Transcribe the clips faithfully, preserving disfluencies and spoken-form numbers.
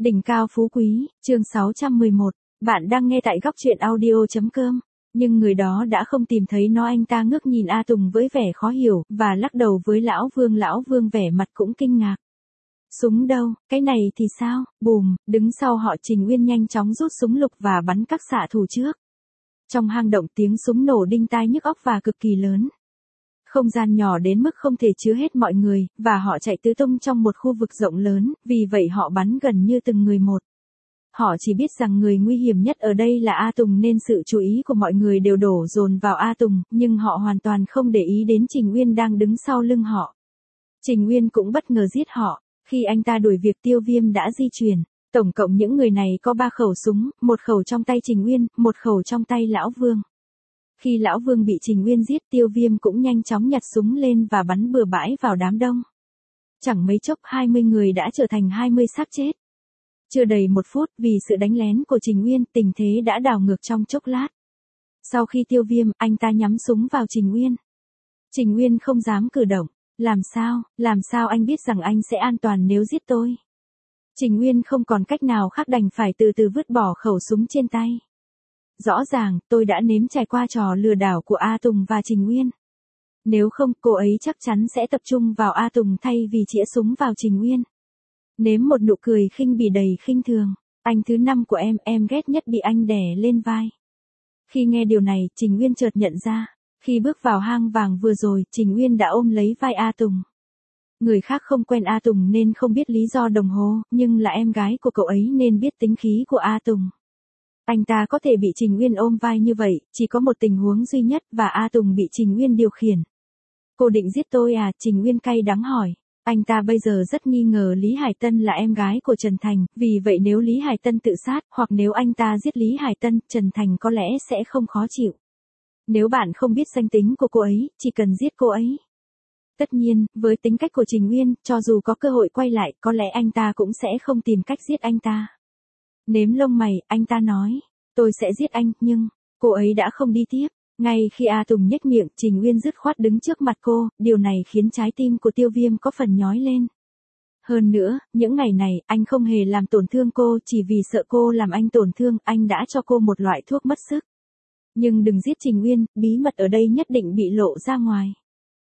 Đỉnh cao phú quý, chương sáu trăm mười một, bạn đang nghe tại góc truyện audio.com. Nhưng người đó đã không tìm thấy nó. Anh ta ngước nhìn A Tùng với vẻ khó hiểu, và lắc đầu với Lão Vương. Lão Vương vẻ mặt cũng kinh ngạc. Súng đâu, cái này thì sao? Bùm, đứng sau họ Trình Uyên nhanh chóng rút súng lục và bắn các xạ thủ trước. Trong hang động tiếng súng nổ đinh tai nhức óc và cực kỳ lớn. Không gian nhỏ đến mức không thể chứa hết mọi người, và họ chạy tứ tung trong một khu vực rộng lớn, vì vậy họ bắn gần như từng người một. Họ chỉ biết rằng người nguy hiểm nhất ở đây là A Tùng nên sự chú ý của mọi người đều đổ dồn vào A Tùng, nhưng họ hoàn toàn không để ý đến Trình Uyên đang đứng sau lưng họ. Trình Uyên cũng bất ngờ giết họ, khi anh ta đuổi việc Tiêu Viêm đã di chuyển. Tổng cộng những người này có ba khẩu súng, một khẩu trong tay Trình Uyên, một khẩu trong tay Lão Vương. Khi Lão Vương bị Trình Uyên giết, Tiêu Viêm cũng nhanh chóng nhặt súng lên và bắn bừa bãi vào đám đông. Chẳng mấy chốc hai mươi người đã trở thành hai mươi xác chết. Chưa đầy một phút, vì sự đánh lén của Trình Uyên, tình thế đã đảo ngược trong chốc lát. Sau khi Tiêu Viêm, anh ta nhắm súng vào Trình Uyên. Trình Uyên không dám cử động. Làm sao, làm sao anh biết rằng anh sẽ an toàn nếu giết tôi? Trình Uyên không còn cách nào khác đành phải từ từ vứt bỏ khẩu súng trên tay. Rõ ràng, tôi đã nếm trải qua trò lừa đảo của A Tùng và Trình Uyên. Nếu không, cô ấy chắc chắn sẽ tập trung vào A Tùng thay vì chĩa súng vào Trình Uyên. Nếm một nụ cười khinh bỉ đầy khinh thường. Anh thứ năm của em, em ghét nhất bị anh đè lên vai. Khi nghe điều này, Trình Uyên chợt nhận ra. Khi bước vào hang vàng vừa rồi, Trình Uyên đã ôm lấy vai A Tùng. Người khác không quen A Tùng nên không biết lý do đồng hồ, nhưng là em gái của cậu ấy nên biết tính khí của A Tùng. Anh ta có thể bị Trình Uyên ôm vai như vậy, chỉ có một tình huống duy nhất và A Tùng bị Trình Uyên điều khiển. Cô định giết tôi à? Trình Uyên cay đắng hỏi. Anh ta bây giờ rất nghi ngờ Lý Hải Tân là em gái của Trần Thành, vì vậy nếu Lý Hải Tân tự sát, hoặc nếu anh ta giết Lý Hải Tân, Trần Thành có lẽ sẽ không khó chịu. Nếu bạn không biết danh tính của cô ấy, chỉ cần giết cô ấy. Tất nhiên, với tính cách của Trình Uyên, cho dù có cơ hội quay lại, có lẽ anh ta cũng sẽ không tìm cách giết anh ta. Nếm lông mày, anh ta nói, tôi sẽ giết anh, nhưng, cô ấy đã không đi tiếp. Ngay khi A Tùng nhếch miệng, Trình Uyên dứt khoát đứng trước mặt cô, điều này khiến trái tim của Tiêu Viêm có phần nhói lên. Hơn nữa, những ngày này, anh không hề làm tổn thương cô, chỉ vì sợ cô làm anh tổn thương, anh đã cho cô một loại thuốc mất sức. Nhưng đừng giết Trình Uyên, bí mật ở đây nhất định bị lộ ra ngoài.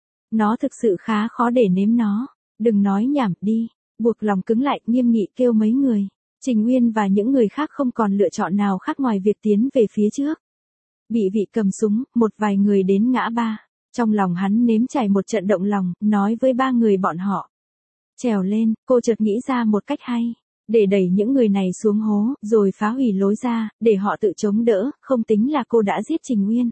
Nó thực sự khá khó để nếm nó. Đừng nói nhảm, đi. Buộc lòng cứng lại, nghiêm nghị kêu mấy người. Trình Uyên và những người khác không còn lựa chọn nào khác ngoài việc tiến về phía trước. Bị vị cầm súng, một vài người đến ngã ba. Trong lòng hắn nếm trải một trận động lòng, nói với ba người bọn họ. Trèo lên, cô chợt nghĩ ra một cách hay. Để đẩy những người này xuống hố, rồi phá hủy lối ra, để họ tự chống đỡ, không tính là cô đã giết Trình Uyên.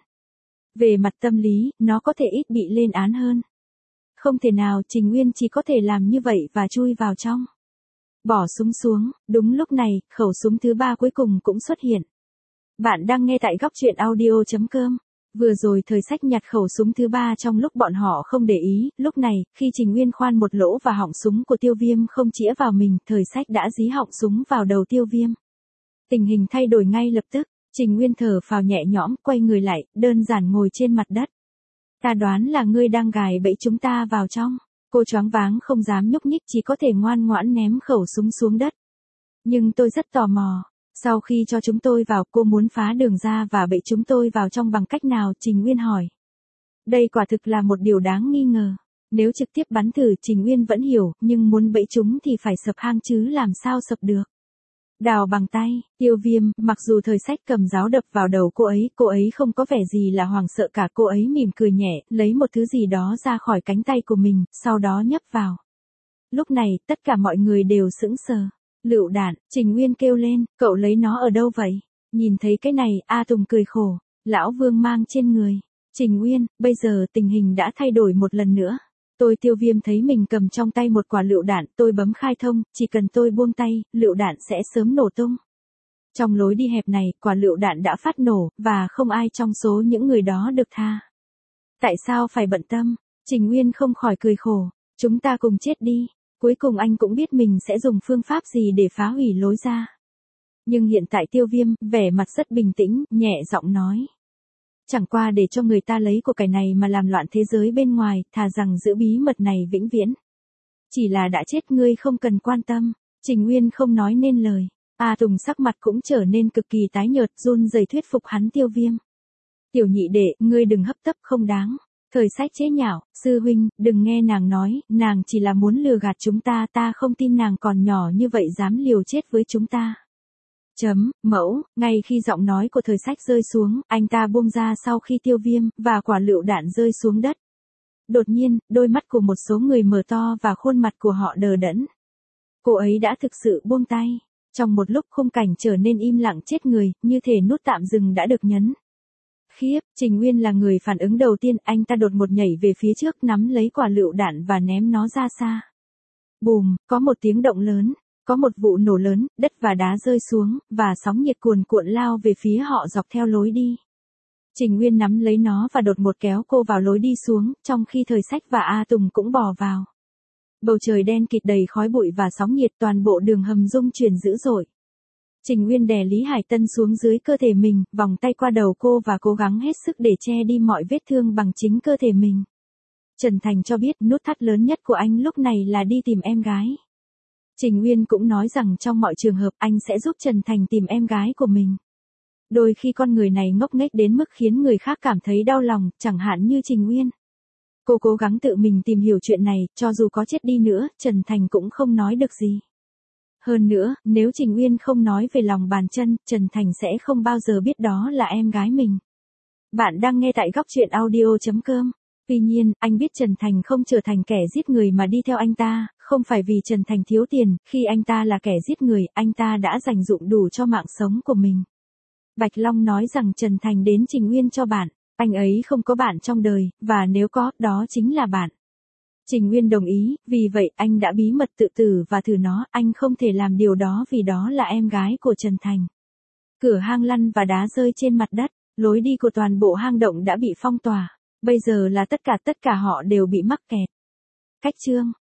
Về mặt tâm lý, nó có thể ít bị lên án hơn. Không thể nào, Trình Uyên chỉ có thể làm như vậy và chui vào trong. Bỏ súng xuống, đúng lúc này, khẩu súng thứ ba cuối cùng cũng xuất hiện. Bạn đang nghe tại góc truyện audio.com. Vừa rồi Thời Sách nhặt khẩu súng thứ ba trong lúc bọn họ không để ý, lúc này, khi Trình Uyên khoan một lỗ và họng súng của Tiêu Viêm không chĩa vào mình, Thời Sách đã dí họng súng vào đầu Tiêu Viêm. Tình hình thay đổi ngay lập tức, Trình Uyên thở phào nhẹ nhõm, quay người lại, đơn giản ngồi trên mặt đất. Ta đoán là ngươi đang gài bẫy chúng ta vào trong. Cô choáng váng không dám nhúc nhích, chỉ có thể ngoan ngoãn ném khẩu súng xuống đất. Nhưng tôi rất tò mò. Sau khi cho chúng tôi vào, cô muốn phá đường ra và bẫy chúng tôi vào trong bằng cách nào? Trình Uyên hỏi. Đây quả thực là một điều đáng nghi ngờ. Nếu trực tiếp bắn thử, Trình Uyên vẫn hiểu, nhưng muốn bẫy chúng thì phải sập hang chứ làm sao sập được. Đào bằng tay, Tiêu Viêm, mặc dù Thời Sách cầm giáo đập vào đầu cô ấy, cô ấy không có vẻ gì là hoảng sợ cả, cô ấy mỉm cười nhẹ, lấy một thứ gì đó ra khỏi cánh tay của mình, sau đó nhấp vào. Lúc này, tất cả mọi người đều sững sờ. Lựu đạn, Trình Uyên kêu lên, cậu lấy nó ở đâu vậy? Nhìn thấy cái này, A Tùng cười khổ, Lão Vương mang trên người. Trình Uyên, bây giờ tình hình đã thay đổi một lần nữa. Tôi Tiêu Viêm thấy mình cầm trong tay một quả lựu đạn, tôi bấm khai thông, chỉ cần tôi buông tay, lựu đạn sẽ sớm nổ tung. Trong lối đi hẹp này, quả lựu đạn đã phát nổ, và không ai trong số những người đó được tha. Tại sao phải bận tâm? Trình Uyên không khỏi cười khổ, chúng ta cùng chết đi. Cuối cùng anh cũng biết mình sẽ dùng phương pháp gì để phá hủy lối ra. Nhưng hiện tại Tiêu Viêm, vẻ mặt rất bình tĩnh, nhẹ giọng nói. Chẳng qua để cho người ta lấy của cải này mà làm loạn thế giới bên ngoài, thà rằng giữ bí mật này vĩnh viễn. Chỉ là đã chết, ngươi không cần quan tâm. Trình Nguyên không nói nên lời. A Tùng sắc mặt cũng trở nên cực kỳ tái nhợt, run rẩy thuyết phục hắn Tiêu Viêm. Tiểu nhị đệ, ngươi đừng hấp tấp không đáng. Thời sách chế nhạo, sư huynh, đừng nghe nàng nói, nàng chỉ là muốn lừa gạt chúng ta, ta không tin nàng còn nhỏ như vậy dám liều chết với chúng ta. Chấm, mẫu, ngay khi giọng nói của thời sách rơi xuống, anh ta buông ra sau khi Tiêu Viêm, và quả lựu đạn rơi xuống đất. Đột nhiên, đôi mắt của một số người mở to và khuôn mặt của họ đờ đẫn. Cô ấy đã thực sự buông tay. Trong một lúc khung cảnh trở nên im lặng chết người, như thể nút tạm dừng đã được nhấn. Khiếp, Trình Nguyên là người phản ứng đầu tiên, anh ta đột một nhảy về phía trước nắm lấy quả lựu đạn và ném nó ra xa. Bùm, có một tiếng động lớn, có một vụ nổ lớn, đất và đá rơi xuống, và sóng nhiệt cuồn cuộn lao về phía họ dọc theo lối đi. Trình Nguyên nắm lấy nó và đột một kéo cô vào lối đi xuống, trong khi thời sách và A Tùng cũng bò vào. Bầu trời đen kịt đầy khói bụi và sóng nhiệt, toàn bộ đường hầm rung chuyển dữ dội. Trình Nguyên đè Lý Hải Tân xuống dưới cơ thể mình, vòng tay qua đầu cô và cố gắng hết sức để che đi mọi vết thương bằng chính cơ thể mình. Trần Thành cho biết nút thắt lớn nhất của anh lúc này là đi tìm em gái. Trình Nguyên cũng nói rằng trong mọi trường hợp anh sẽ giúp Trần Thành tìm em gái của mình. Đôi khi con người này ngốc nghếch đến mức khiến người khác cảm thấy đau lòng, chẳng hạn như Trình Nguyên. Cô cố gắng tự mình tìm hiểu chuyện này, cho dù có chết đi nữa, Trần Thành cũng không nói được gì. Hơn nữa, nếu Trình Nguyên không nói về lòng bàn chân, Trần Thành sẽ không bao giờ biết đó là em gái mình. Bạn đang nghe tại góc truyện audio chấm com. Tuy nhiên, anh biết Trần Thành không trở thành kẻ giết người mà đi theo anh ta, không phải vì Trần Thành thiếu tiền, khi anh ta là kẻ giết người, anh ta đã dành dụm đủ cho mạng sống của mình. Bạch Long nói rằng Trần Thành đến Trình Nguyên cho bạn, anh ấy không có bạn trong đời, và nếu có, đó chính là bạn. Trình Nguyên đồng ý, vì vậy anh đã bí mật tự tử và thử nó, anh không thể làm điều đó vì đó là em gái của Trần Thành. Cửa hang lăn và đá rơi trên mặt đất, lối đi của toàn bộ hang động đã bị phong tỏa, bây giờ là tất cả tất cả họ đều bị mắc kẹt. Cách chương